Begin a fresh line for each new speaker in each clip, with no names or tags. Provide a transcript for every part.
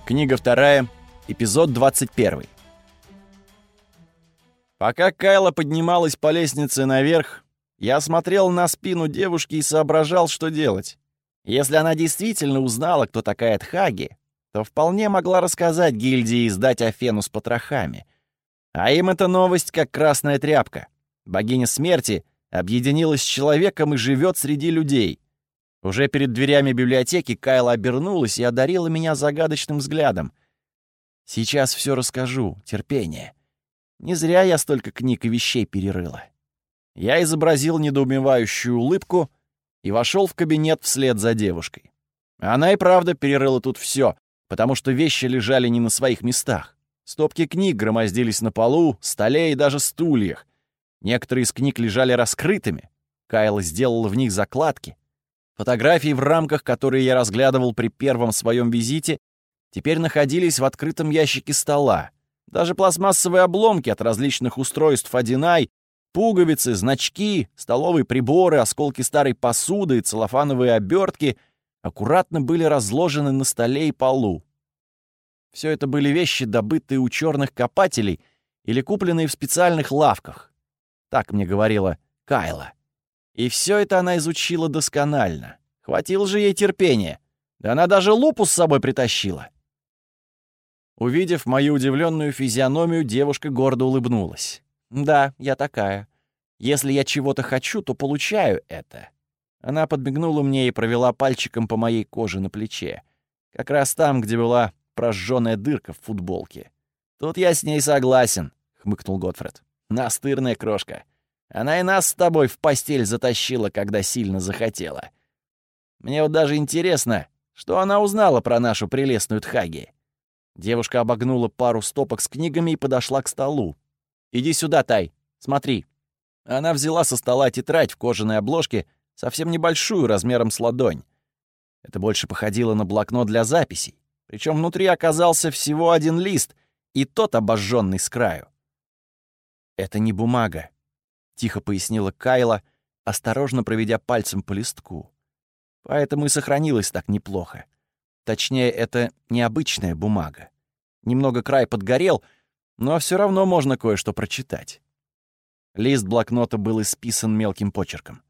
Книга 2, эпизод 21. Пока Кайла поднималась по лестнице наверх, я смотрел на спину девушки и соображал, что делать. Если она действительно узнала, кто такая Тхаги, то вполне могла рассказать гильдии и сдать Афену с потрохами. А им эта новость как красная тряпка. Богиня смерти объединилась с человеком и живет среди людей. Уже перед дверями библиотеки Кайла обернулась и одарила меня загадочным взглядом. «Сейчас все расскажу. Терпение. Не зря я столько книг и вещей перерыла». Я изобразил недоумевающую улыбку и вошел в кабинет вслед за девушкой. Она и правда перерыла тут все, потому что вещи лежали не на своих местах. Стопки книг громоздились на полу, столе и даже стульях. Некоторые из книг лежали раскрытыми. Кайла сделала в них закладки. Фотографии в рамках, которые я разглядывал при первом своем визите, теперь находились в открытом ящике стола. Даже пластмассовые обломки от различных устройств 1i, пуговицы, значки, столовые приборы, осколки старой посуды и целлофановые обертки аккуратно были разложены на столе и полу. Все это были вещи, добытые у черных копателей или купленные в специальных лавках. Так мне говорила Кайла. И все это она изучила досконально. Хватило же ей терпения. Да она даже лупу с собой притащила. Увидев мою удивленную физиономию, девушка гордо улыбнулась. «Да, я такая. Если я чего-то хочу, то получаю это». Она подмигнула мне и провела пальчиком по моей коже на плече. Как раз там, где была прожженная дырка в футболке. «Тут я с ней согласен», — хмыкнул Готфред. «Настырная крошка. Она и нас с тобой в постель затащила, когда сильно захотела. Мне вот даже интересно, что она узнала про нашу прелестную Тхаги». Девушка обогнула пару стопок с книгами и подошла к столу. «Иди сюда, Тай, смотри». Она взяла со стола тетрадь в кожаной обложке, совсем небольшую, размером с ладонь. Это больше походило на блокнот для записей. Причем внутри оказался всего один лист, и тот обожженный с краю. «Это не бумага», — тихо пояснила Кайла, осторожно проведя пальцем по листку. «Поэтому и сохранилось так неплохо. Точнее, это необычная бумага. Немного край подгорел, но все равно можно кое-что прочитать». Лист блокнота был исписан мелким почерком.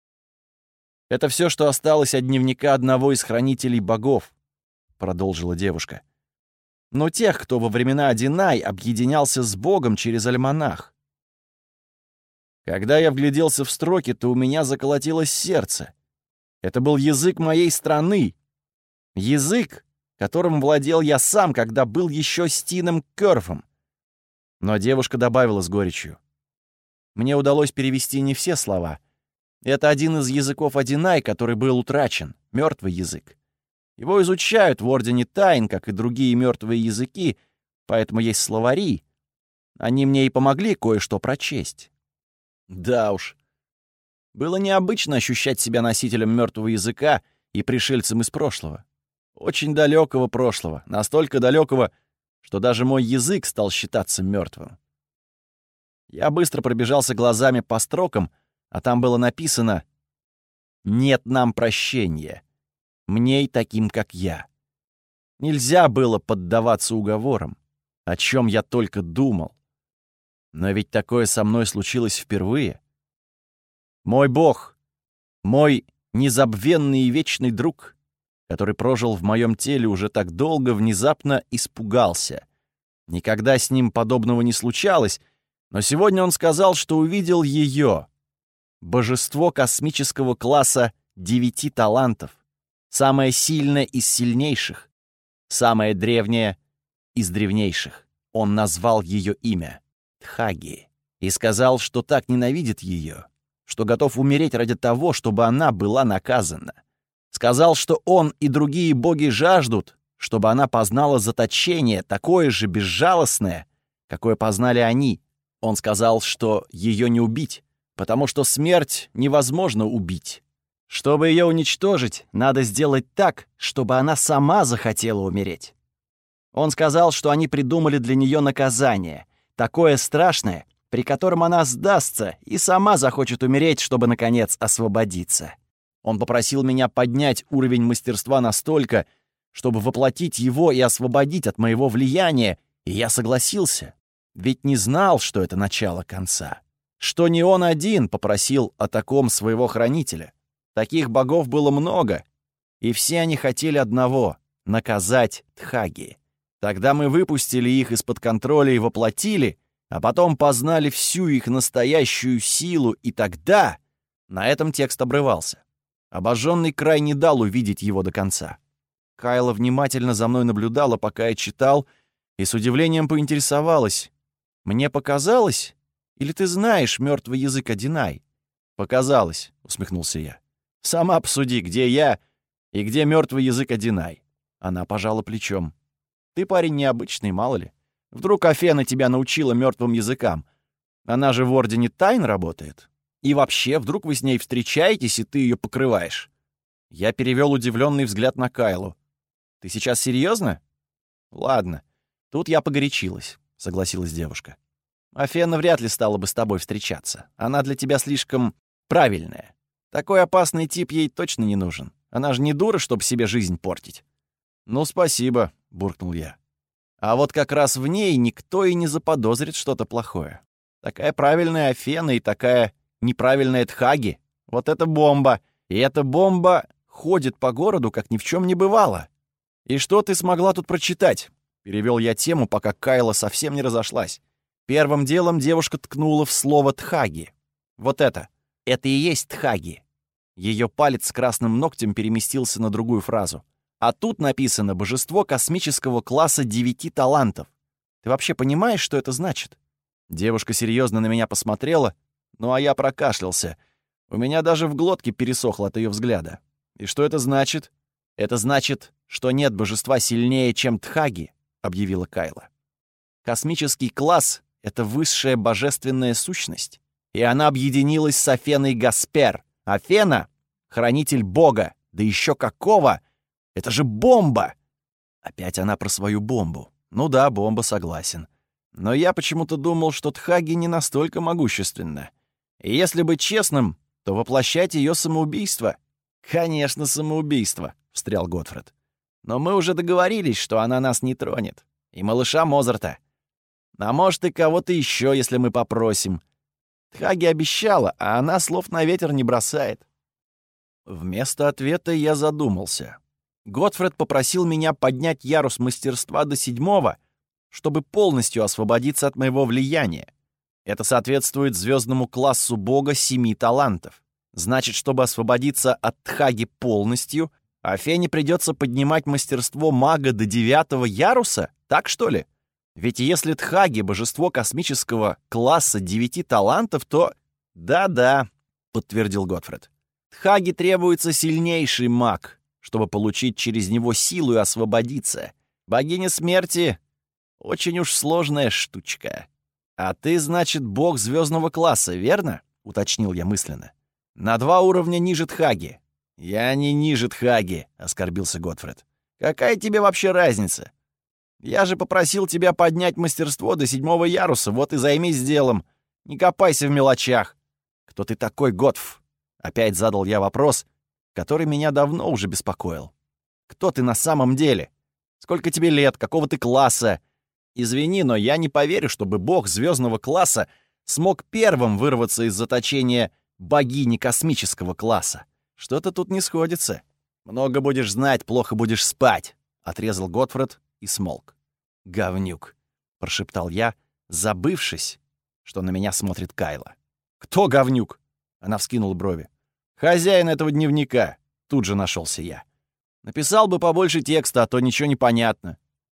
«Это все, что осталось от дневника одного из хранителей богов», — продолжила девушка. «Но тех, кто во времена 1i объединялся с Богом через альманах. Когда я вгляделся в строки, то у меня заколотилось сердце. Это был язык моей страны. Язык, которым владел я сам, когда был еще Стином Кёрфом». Но девушка добавила с горечью. «Мне удалось перевести не все слова. Это один из языков 1i, который был утрачен, мертвый язык. Его изучают в Ордене Тайн, как и другие мертвые языки, поэтому есть словари. Они мне и помогли кое-что прочесть». Да уж. Было необычно ощущать себя носителем мертвого языка и пришельцем из прошлого. Очень далекого прошлого, настолько далекого, что даже мой язык стал считаться мертвым. Я быстро пробежался глазами по строкам, а там было написано «Нет нам прощения, мней таким, как я». Нельзя было поддаваться уговорам, о чем я только думал. Но ведь такое со мной случилось впервые. Мой Бог, мой незабвенный и вечный друг, который прожил в моем теле уже так долго, внезапно испугался. Никогда с ним подобного не случалось, но сегодня он сказал, что увидел ее, божество космического класса 9 талантов, самое сильное из сильнейших, самое древнее из древнейших. Он назвал ее имя — Тхаги, и сказал, что так ненавидит ее, что готов умереть ради того, чтобы она была наказана. Сказал, что он и другие боги жаждут, чтобы она познала заточение, такое же безжалостное, какое познали они. Он сказал, что ее не убить, потому что смерть невозможно убить. Чтобы ее уничтожить, надо сделать так, чтобы она сама захотела умереть. Он сказал, что они придумали для нее наказание, такое страшное, при котором она сдастся и сама захочет умереть, чтобы, наконец, освободиться. Он попросил меня поднять уровень мастерства настолько, чтобы воплотить его и освободить от моего влияния, и я согласился. Ведь не знал, что это начало конца. Что не он один попросил о таком своего хранителя. Таких богов было много, и все они хотели одного — наказать Тхаги. Тогда мы выпустили их из-под контроля и воплотили, а потом познали всю их настоящую силу, и тогда... На этом текст обрывался. Обожженный край не дал увидеть его до конца. Кайла внимательно за мной наблюдала, пока я читал, и с удивлением поинтересовалась. «Мне показалось? Или ты знаешь мертвый язык Адинай?» «Показалось», — усмехнулся я. «Сама посуди, где я и где мертвый язык Адинай». Она пожала плечом. «Ты парень необычный, мало ли. Вдруг Афена тебя научила мертвым языкам? Она же в Ордене Тайн работает. И вообще, вдруг вы с ней встречаетесь, и ты ее покрываешь?» Я перевел удивленный взгляд на Кайлу. «Ты сейчас серьезно? «Ладно. Тут я погорячилась», — согласилась девушка. «Афена вряд ли стала бы с тобой встречаться. Она для тебя слишком правильная. Такой опасный тип ей точно не нужен. Она же не дура, чтобы себе жизнь портить». «Ну, спасибо», — буркнул я. «А вот как раз в ней никто и не заподозрит что-то плохое. Такая правильная Афена и такая неправильная Тхаги. Вот это бомба. И эта бомба ходит по городу, как ни в чем не бывало». «И что ты смогла тут прочитать?» — перевел я тему, пока Кайла совсем не разошлась. Первым делом девушка ткнула в слово «Тхаги». «Вот это. Это и есть Тхаги». Ее палец с красным ногтем переместился на другую фразу. «А тут написано «Божество космического класса 9 талантов». Ты вообще понимаешь, что это значит?» Девушка серьезно на меня посмотрела, ну а я прокашлялся. У меня даже в глотке пересохло от ее взгляда. «И что это значит?» «Это значит, что нет божества сильнее, чем Тхаги», — объявила Кайла. «Космический класс — это высшая божественная сущность, и она объединилась с Афеной Гаспер. Афена — хранитель бога, да еще какого! Это же бомба!» Опять она про свою бомбу. Ну да, бомба, согласен. Но я почему-то думал, что Тхаги не настолько могущественна. И если быть честным, то воплощать ее самоубийство... «Конечно, самоубийство», — встрял Готфред. «Но мы уже договорились, что она нас не тронет. И малыша Мозарта. А может, и кого-то еще, если мы попросим. Тхаги обещала, а она слов на ветер не бросает». Вместо ответа я задумался. Готфред попросил меня поднять ярус мастерства до 7, чтобы полностью освободиться от моего влияния. Это соответствует звездному классу бога 7 талантов. Значит, чтобы освободиться от Тхаги полностью, Афене придется поднимать мастерство мага до 9 яруса? Так что ли? Ведь если Тхаги — божество космического класса 9 талантов, то... «Да-да», — подтвердил Готфред. «Тхаги требуется сильнейший маг, чтобы получить через него силу и освободиться. Богиня смерти — очень уж сложная штучка. А ты, значит, бог звездного класса, верно?» — уточнил я мысленно. «На 2 уровня ниже Тхаги». «Я не ниже Тхаги», — оскорбился Готфред. «Какая тебе вообще разница? Я же попросил тебя поднять мастерство до 7 яруса, вот и займись делом. Не копайся в мелочах». «Кто ты такой, Готф?» Опять задал я вопрос, который меня давно уже беспокоил. «Кто ты на самом деле? Сколько тебе лет? Какого ты класса? Извини, но я не поверю, чтобы бог звездного класса смог первым вырваться из заточения богини космического класса. Что-то тут не сходится. Много будешь знать, плохо будешь спать», — отрезал Готфред и смолк. «Говнюк», — прошептал я, забывшись, что на меня смотрит Кайла. «Кто говнюк?» — она вскинула брови. «Хозяин этого дневника», — тут же нашелся я. «Написал бы побольше текста, а то ничего не понятно».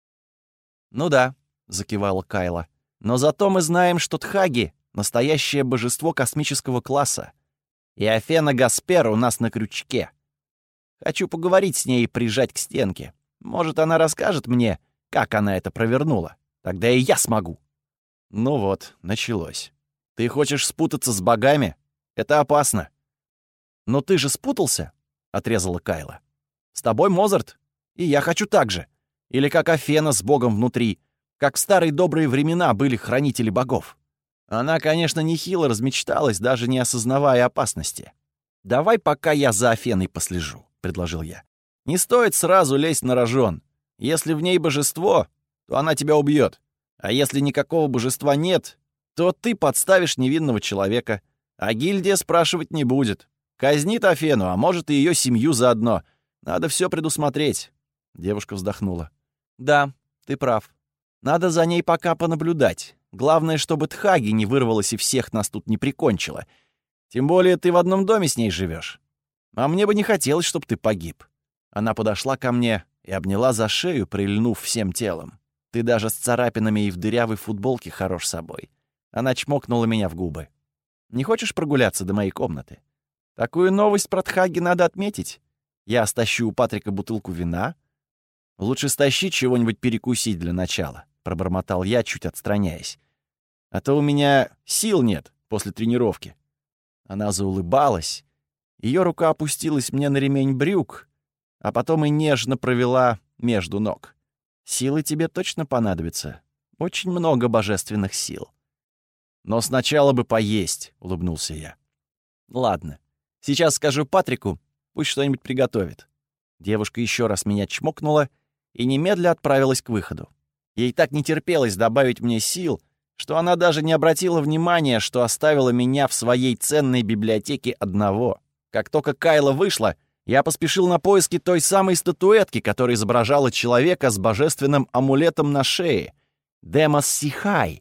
«Ну да», — закивала Кайла. «Но зато мы знаем, что Тхаги — настоящее божество космического класса. И Афена Гаспер у нас на крючке. Хочу поговорить с ней и прижать к стенке. Может, она расскажет мне, как она это провернула. Тогда и я смогу». Ну вот, началось. «Ты хочешь спутаться с богами? Это опасно». «Но ты же спутался», — отрезала Кайла. «С тобой Мозарт, и я хочу так же. Или как Афена с богом внутри, как в старые добрые времена были хранители богов». Она, конечно, нехило размечталась, даже не осознавая опасности. «Давай пока я за Афеной послежу», — предложил я. «Не стоит сразу лезть на рожон. Если в ней божество, то она тебя убьет. А если никакого божества нет, то ты подставишь невинного человека. А гильдия спрашивать не будет. Казнит Афену, а может и ее семью заодно. Надо все предусмотреть». Девушка вздохнула. «Да, ты прав. Надо за ней пока понаблюдать. Главное, чтобы Тхаги не вырвалась и всех нас тут не прикончила. Тем более ты в одном доме с ней живешь. А мне бы не хотелось, чтобы ты погиб». Она подошла ко мне и обняла за шею, прильнув всем телом. «Ты даже с царапинами и в дырявой футболке хорош собой». Она чмокнула меня в губы. «Не хочешь прогуляться до моей комнаты? Такую новость про Тхаги надо отметить. Я стащу у Патрика бутылку вина. Лучше стащи чего-нибудь перекусить для начала», — пробормотал я, чуть отстраняясь. «А то у меня сил нет после тренировки». Она заулыбалась. Ее рука опустилась мне на ремень брюк, а потом и нежно провела между ног. «Силы тебе точно понадобятся. Очень много божественных сил». «Но сначала бы поесть», — улыбнулся я. «Ладно. Сейчас скажу Патрику, пусть что-нибудь приготовит». Девушка еще раз меня чмокнула и немедля отправилась к выходу. Ей так не терпелось добавить мне сил, что она даже не обратила внимания, что оставила меня в своей ценной библиотеке одного. Как только Кайла вышла, я поспешил на поиски той самой статуэтки, которая изображала человека с божественным амулетом на шее. Демос Сихай.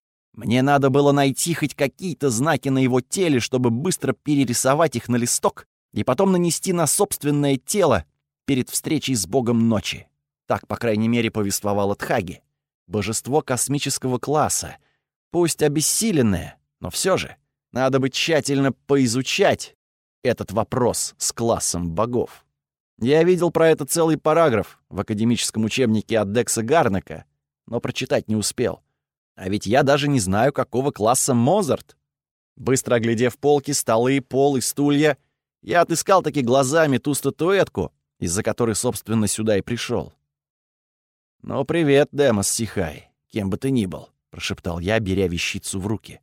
Мне надо было найти хоть какие-то знаки на его теле, чтобы быстро перерисовать их на листок и потом нанести на собственное тело перед встречей с богом ночи. Так, по крайней мере, повествовало Тхаги. Божество космического класса. Пусть обессиленное, но все же надо бы тщательно поизучать этот вопрос с классом богов. Я видел про это целый параграф в академическом учебнике от Декса Гарнека, но прочитать не успел. А ведь я даже не знаю, какого класса Мозарт. Быстро оглядев полки, столы, пол и стулья, я отыскал таки глазами ту статуэтку, из-за которой, собственно, сюда и пришел. «Ну, привет, Демос Сихай, кем бы ты ни был», — прошептал я, беря вещицу в руки.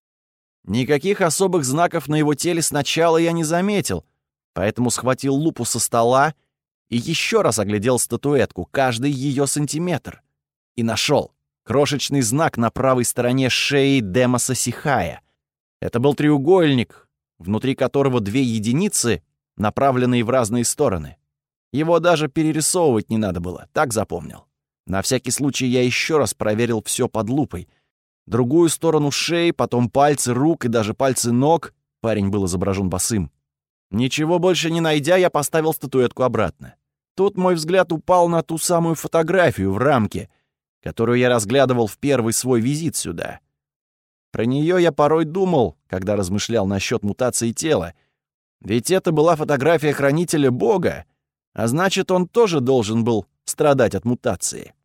Никаких особых знаков на его теле сначала я не заметил, поэтому схватил лупу со стола и еще раз оглядел статуэтку, каждый ее сантиметр, и нашел крошечный знак на правой стороне шеи Демоса Сихая. Это был треугольник, внутри которого две единицы, направленные в разные стороны. Его даже перерисовывать не надо было, так запомнил. На всякий случай я еще раз проверил все под лупой. Другую сторону шеи, потом пальцы рук и даже пальцы ног. Парень был изображен босым. Ничего больше не найдя, я поставил статуэтку обратно. Тут мой взгляд упал на ту самую фотографию в рамке, которую я разглядывал в первый свой визит сюда. Про нее я порой думал, когда размышлял насчет мутации тела. Ведь это была фотография хранителя Бога, а значит, он тоже должен был страдать от мутации.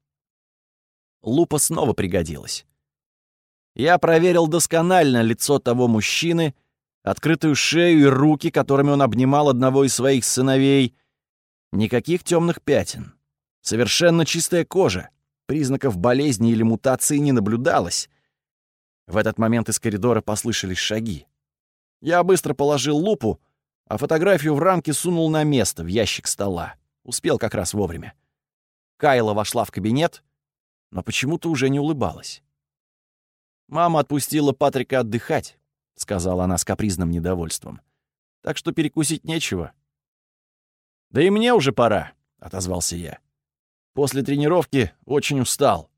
Лупа снова пригодилась. Я проверил досконально лицо того мужчины, открытую шею и руки, которыми он обнимал одного из своих сыновей. Никаких темных пятен. Совершенно чистая кожа. Признаков болезни или мутации не наблюдалось. В этот момент из коридора послышались шаги. Я быстро положил лупу, а фотографию в рамке сунул на место, в ящик стола. Успел как раз вовремя. Кайла вошла в кабинет, но почему-то уже не улыбалась. «Мама отпустила Патрика отдыхать», — сказала она с капризным недовольством. «Так что перекусить нечего». «Да и мне уже пора», — отозвался я. «После тренировки очень устал».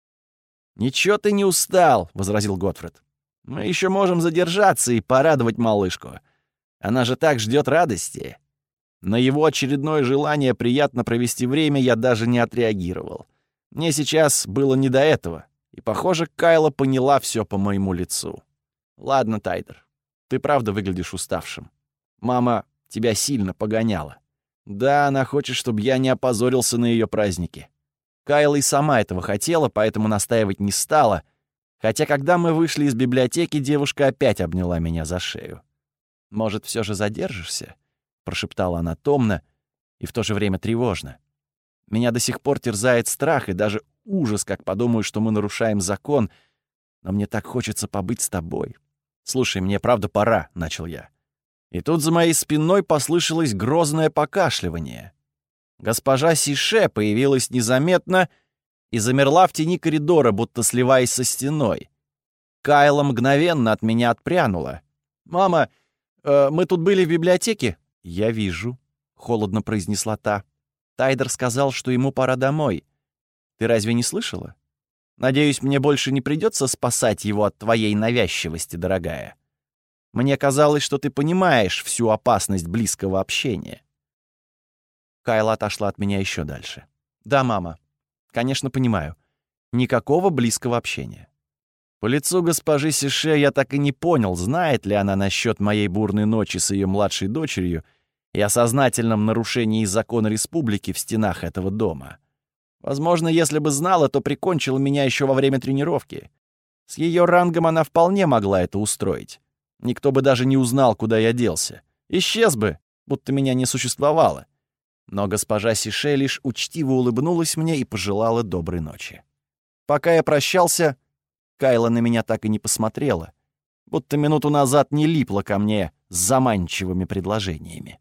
«Ничего ты не устал», — возразил Готфрид. «Мы еще можем задержаться и порадовать малышку. Она же так ждет радости». На его очередное желание приятно провести время я даже не отреагировал. Мне сейчас было не до этого, и, похоже, Кайла поняла все по моему лицу. «Ладно, Тайдер, ты правда выглядишь уставшим. Мама тебя сильно погоняла. Да, она хочет, чтобы я не опозорился на ее празднике. Кайла и сама этого хотела, поэтому настаивать не стала, хотя когда мы вышли из библиотеки, девушка опять обняла меня за шею. «Может, все же задержишься?» — прошептала она томно и в то же время тревожно. «Меня до сих пор терзает страх и даже ужас, как подумаю, что мы нарушаем закон, но мне так хочется побыть с тобой. Слушай, мне правда пора», — начал я. И тут за моей спиной послышалось грозное покашливание. Госпожа Сише появилась незаметно и замерла в тени коридора, будто сливаясь со стеной. Кайла мгновенно от меня отпрянула. «Мама, мы тут были в библиотеке?» «Я вижу», — холодно произнесла та. «Тайдер сказал, что ему пора домой. Ты разве не слышала? Надеюсь, мне больше не придется спасать его от твоей навязчивости, дорогая. Мне казалось, что ты понимаешь всю опасность близкого общения». Кайла отошла от меня еще дальше. «Да, мама. Конечно, понимаю. Никакого близкого общения». По лицу госпожи Сише я так и не понял, знает ли она насчет моей бурной ночи с ее младшей дочерью и о сознательном нарушении закона республики в стенах этого дома. Возможно, если бы знала, то прикончила меня еще во время тренировки. С ее рангом она вполне могла это устроить. Никто бы даже не узнал, куда я делся. Исчез бы, будто меня не существовало. Но госпожа Сише лишь учтиво улыбнулась мне и пожелала доброй ночи. Пока я прощался, Кайла на меня так и не посмотрела, будто минуту назад не липла ко мне с заманчивыми предложениями.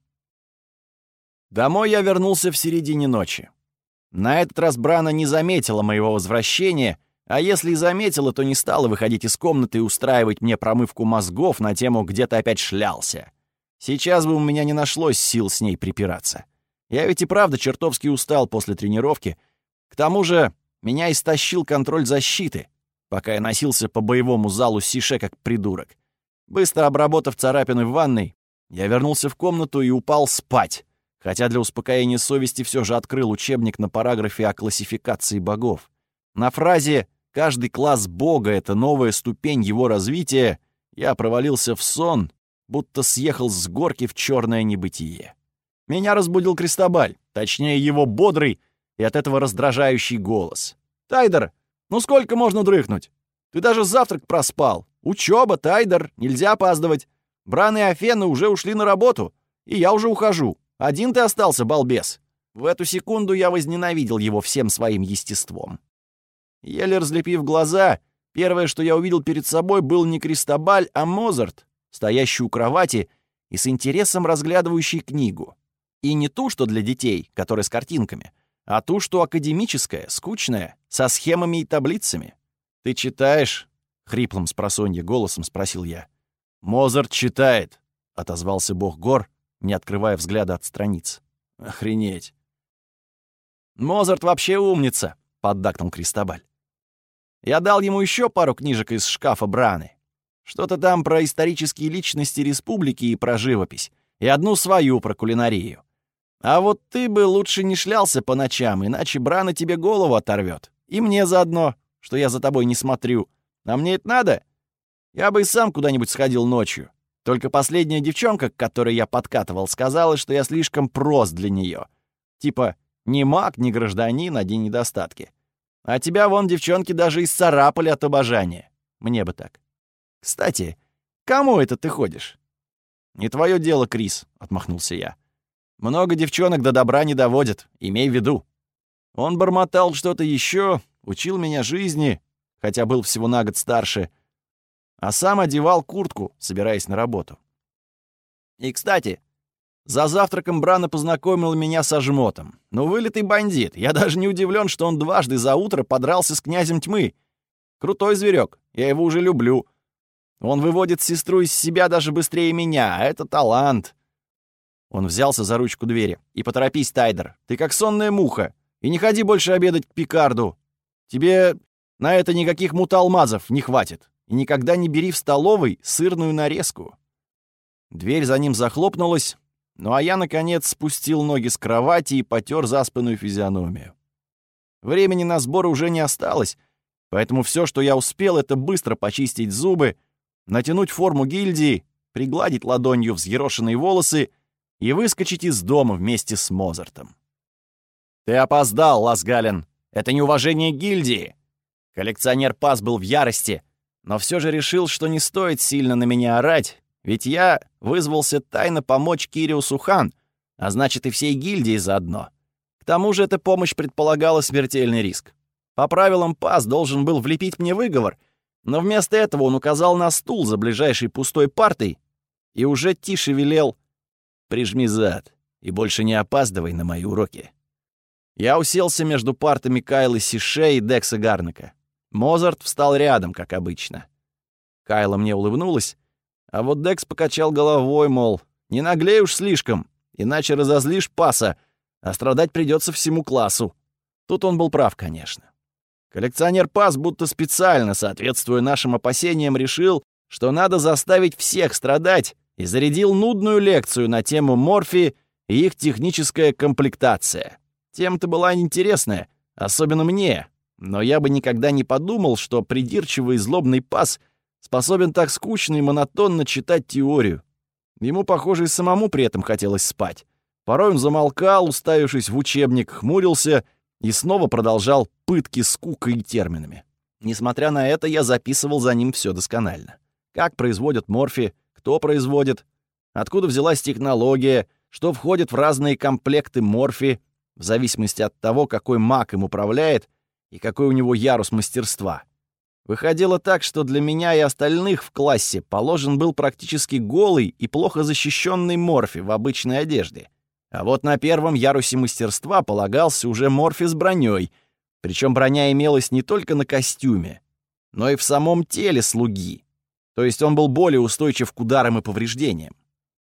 Домой я вернулся в середине ночи. На этот раз Брана не заметила моего возвращения, а если и заметила, то не стала выходить из комнаты и устраивать мне промывку мозгов на тему «где ты опять шлялся». Сейчас бы у меня не нашлось сил с ней припираться. Я ведь и правда чертовски устал после тренировки. К тому же меня истощил контроль защиты, пока я носился по боевому залу Сише как придурок. Быстро обработав царапины в ванной, я вернулся в комнату и упал спать, хотя для успокоения совести все же открыл учебник на параграфе о классификации богов. На фразе «каждый класс бога — это новая ступень его развития» я провалился в сон, будто съехал с горки в черное небытие. Меня разбудил Кристобаль, точнее его бодрый и от этого раздражающий голос. «Тайдер, ну сколько можно дрыхнуть? Ты даже завтрак проспал. Учеба, Тайдер, нельзя опаздывать. Бран и Афена уже ушли на работу, и я уже ухожу. Один ты остался, балбес». В эту секунду я возненавидел его всем своим естеством. Еле разлепив глаза, первое, что я увидел перед собой, был не Кристобаль, а Мозарт, стоящий у кровати и с интересом разглядывающий книгу. И не ту, что для детей, которая с картинками, а ту, что академическая, скучная, со схемами и таблицами. «Ты читаешь?» — хриплым спросонья голосом спросил я. «Мозарт читает», — отозвался бог гор, не открывая взгляда от страниц. «Охренеть!» «Мозарт вообще умница», — поддакнул Кристобаль. Я дал ему еще пару книжек из шкафа Браны. Что-то там про исторические личности республики и про живопись, и одну свою про кулинарию. А вот ты бы лучше не шлялся по ночам, иначе Брана тебе голову оторвет. И мне заодно, что я за тобой не смотрю. А мне это надо? Я бы и сам куда-нибудь сходил ночью. Только последняя девчонка, к которой я подкатывал, сказала, что я слишком прост для нее. Типа, ни маг, ни гражданин, одни недостатки. А тебя вон девчонки даже исцарапали от обожания. Мне бы так. Кстати, кому это ты ходишь? «Не твое дело, Крис», — отмахнулся я. «Много девчонок до добра не доводят, имей в виду». Он бормотал что-то еще, учил меня жизни, хотя был всего на год старше, а сам одевал куртку, собираясь на работу. И, кстати, за завтраком Брана познакомил меня со жмотом. Ну, вылитый бандит. Я даже не удивлен, что он дважды за утро подрался с князем тьмы. Крутой зверек, я его уже люблю. Он выводит сестру из себя даже быстрее меня, а это талант. Он взялся за ручку двери. «И поторопись, Тайдер, ты как сонная муха. И не ходи больше обедать к Пикарду. Тебе на это никаких муталмазов не хватит. И никогда не бери в столовой сырную нарезку». Дверь за ним захлопнулась, ну а я, наконец, спустил ноги с кровати и потер заспанную физиономию. Времени на сборы уже не осталось, поэтому все, что я успел, это быстро почистить зубы, натянуть форму гильдии, пригладить ладонью взъерошенные волосы и выскочить из дома вместе с Мозартом. «Ты опоздал, Ласгален! Это неуважение гильдии!» Коллекционер Пас был в ярости, но все же решил, что не стоит сильно на меня орать, ведь я вызвался тайно помочь Кириусу Хан, а значит и всей гильдии заодно. К тому же эта помощь предполагала смертельный риск. По правилам Пас должен был влепить мне выговор, но вместо этого он указал на стул за ближайшей пустой партой и уже тише велел: «Прижми зад и больше не опаздывай на мои уроки». Я уселся между партами Кайлы Сише и Декса Гарнака. Мозарт встал рядом, как обычно. Кайла мне улыбнулась, а вот Декс покачал головой, мол, не наглей уж слишком, иначе разозлишь паса, а страдать придется всему классу. Тут он был прав, конечно. Коллекционер Пас, будто специально, соответствуя нашим опасениям, решил, что надо заставить всех страдать, и зарядил нудную лекцию на тему морфи и их техническая комплектация. Тема-то была интересная, особенно мне, но я бы никогда не подумал, что придирчивый и злобный Пас способен так скучно и монотонно читать теорию. Ему, похоже, и самому при этом хотелось спать. Порой он замолкал, уставившись в учебник, хмурился и снова продолжал пытки скукой и терминами. Несмотря на это, я записывал за ним все досконально. Как производят морфи, кто производит, откуда взялась технология, что входит в разные комплекты морфи, в зависимости от того, какой маг им управляет и какой у него ярус мастерства. Выходило так, что для меня и остальных в классе положен был практически голый и плохо защищенный морфи в обычной одежде. А вот на первом ярусе мастерства полагался уже морфи с броней, причем броня имелась не только на костюме, но и в самом теле слуги. То есть он был более устойчив к ударам и повреждениям.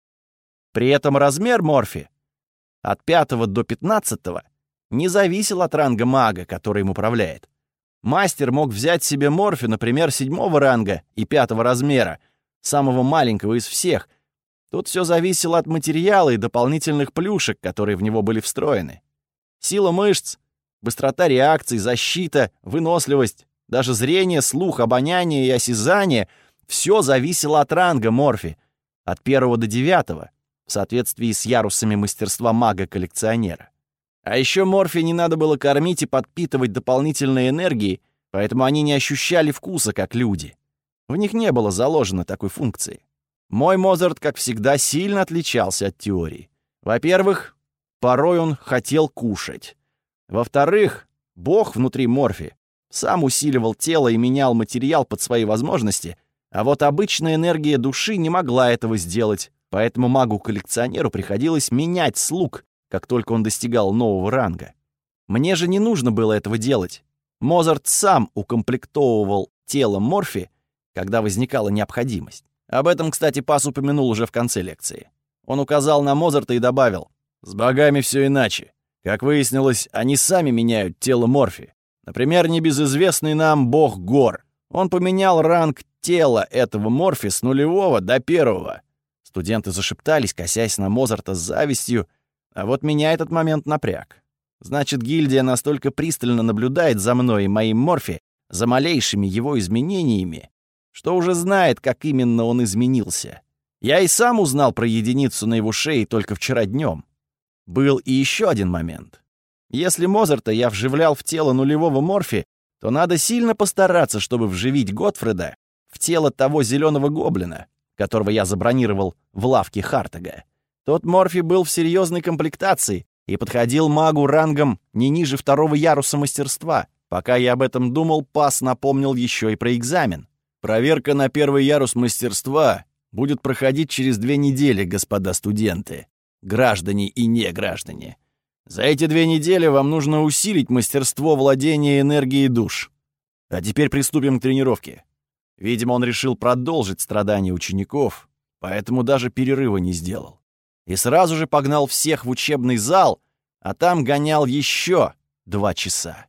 При этом размер морфи от 5 до 15 не зависел от ранга мага, который им управляет. Мастер мог взять себе морфи, например, 7 ранга и 5 размера, самого маленького из всех. Тут все зависело от материала и дополнительных плюшек, которые в него были встроены. Сила мышц, быстрота реакций, защита, выносливость, даже зрение, слух, обоняние и осязание — все зависело от ранга морфи, от 1 до 9, в соответствии с ярусами мастерства мага-коллекционера. А еще морфи не надо было кормить и подпитывать дополнительной энергией, поэтому они не ощущали вкуса, как люди. В них не было заложено такой функции. Мой Мозарт, как всегда, сильно отличался от теории. Во-первых, порой он хотел кушать. Во-вторых, бог внутри морфи сам усиливал тело и менял материал под свои возможности, а вот обычная энергия души не могла этого сделать, поэтому магу-коллекционеру приходилось менять слуг, как только он достигал нового ранга. Мне же не нужно было этого делать. Мозарт сам укомплектовывал тело морфи, когда возникала необходимость. Об этом, кстати, Пас упомянул уже в конце лекции. Он указал на Мозарта и добавил: «С богами все иначе. Как выяснилось, они сами меняют тело морфи. Например, небезызвестный нам бог Гор. Он поменял ранг тела этого морфи с 0 до 1. Студенты зашептались, косясь на Мозарта с завистью, а вот меня этот момент напряг. Значит, гильдия настолько пристально наблюдает за мной и моим морфи, за малейшими его изменениями, что уже знает, как именно он изменился. Я и сам узнал про единицу на его шее только вчера днем. Был и еще один момент. Если Мозарта я вживлял в тело нулевого морфи, то надо сильно постараться, чтобы вживить Готфреда в тело того зеленого гоблина, которого я забронировал в лавке Хартага. Тот морфи был в серьезной комплектации и подходил магу рангом не ниже 2 яруса мастерства. Пока я об этом думал, Пас напомнил еще и про экзамен. Проверка на 1 ярус мастерства будет проходить через 2 недели, господа студенты, граждане и неграждане. За эти 2 недели вам нужно усилить мастерство владения энергией душ. А теперь приступим к тренировке. Видимо, он решил продолжить страдания учеников, поэтому даже перерыва не сделал. И сразу же погнал всех в учебный зал, а там гонял еще 2 часа.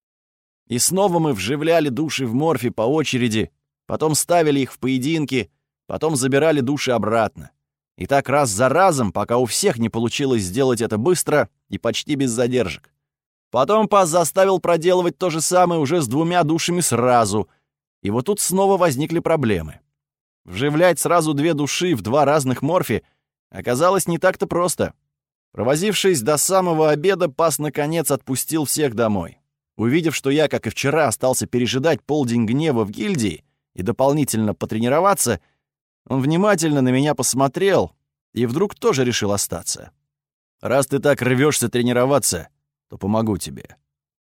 И снова мы вживляли души в морфи по очереди, потом ставили их в поединки, потом забирали души обратно. И так раз за разом, пока у всех не получилось сделать это быстро и почти без задержек. Потом Пас заставил проделывать то же самое уже с 2 душами сразу. И вот тут снова возникли проблемы. Вживлять сразу 2 души в 2 разных морфи оказалось не так-то просто. Провозившись до самого обеда, Пас наконец отпустил всех домой. Увидев, что я, как и вчера, остался пережидать полдень гнева в гильдии и дополнительно потренироваться, он внимательно на меня посмотрел и вдруг тоже решил остаться. «Раз ты так рвешься тренироваться, то помогу тебе».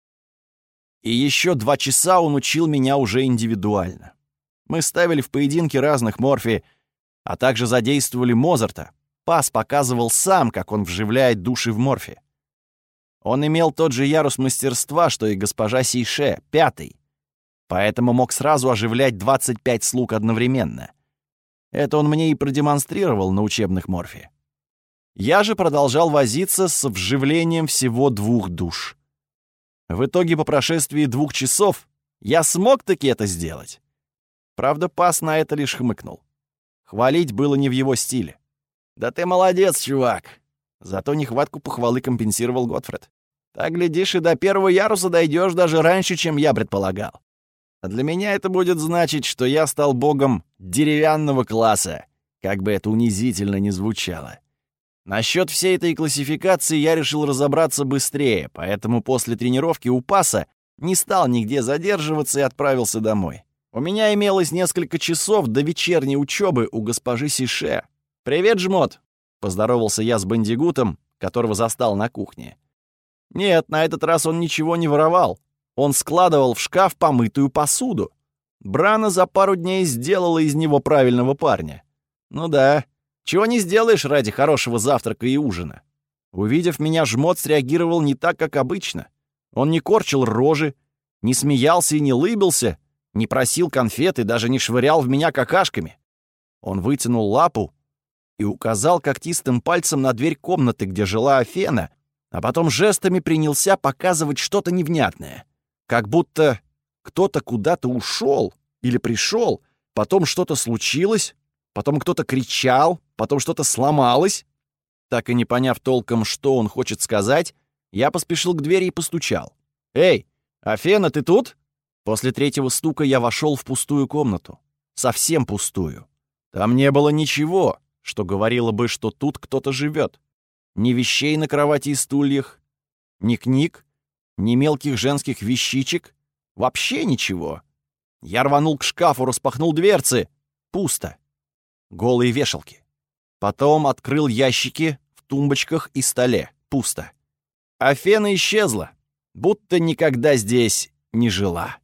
И еще 2 часа он учил меня уже индивидуально. Мы ставили в поединки разных морфи, а также задействовали Мозарта. Пас показывал сам, как он вживляет души в морфи. Он имел тот же ярус мастерства, что и госпожа Сейше, 5-й, поэтому мог сразу оживлять 25 слуг одновременно. Это он мне и продемонстрировал на учебных морфе. Я же продолжал возиться с вживлением всего 2 душ. В итоге, по прошествии 2 часов, я смог таки это сделать. Правда, пас на это лишь хмыкнул. Хвалить было не в его стиле. «Да ты молодец, чувак!» Зато нехватку похвалы компенсировал Готфред. «Так, глядишь, и до 1-го яруса дойдешь даже раньше, чем я предполагал. А для меня это будет значить, что я стал богом деревянного класса, как бы это унизительно ни звучало. Насчет всей этой классификации я решил разобраться быстрее, поэтому после тренировки у паса не стал нигде задерживаться и отправился домой. У меня имелось несколько часов до вечерней учебы у госпожи Сейше. «Привет, жмот!» — поздоровался я с бандигутом, которого застал на кухне. Нет, на этот раз он ничего не воровал. Он складывал в шкаф помытую посуду. Брана за пару дней сделала из него правильного парня. Ну да, чего не сделаешь ради хорошего завтрака и ужина. Увидев меня, жмот среагировал не так, как обычно. Он не корчил рожи, не смеялся и не лыбился, не просил конфет и даже не швырял в меня какашками. Он вытянул лапу и указал когтистым пальцем на дверь комнаты, где жила Афена, а потом жестами принялся показывать что-то невнятное. Как будто кто-то куда-то ушел или пришел, потом что-то случилось, потом кто-то кричал, потом что-то сломалось. Так и не поняв толком, что он хочет сказать, я поспешил к двери и постучал. «Эй, Афена, ты тут?» После 3-го стука я вошел в пустую комнату. Совсем пустую. Там не было ничего, что говорило бы, что тут кто-то живет. Ни вещей на кровати и стульях, ни книг, ни мелких женских вещичек. Вообще ничего. Я рванул к шкафу, распахнул дверцы. Пусто. Голые вешалки. Потом открыл ящики в тумбочках и столе. Пусто. Афена исчезла, будто никогда здесь не жила.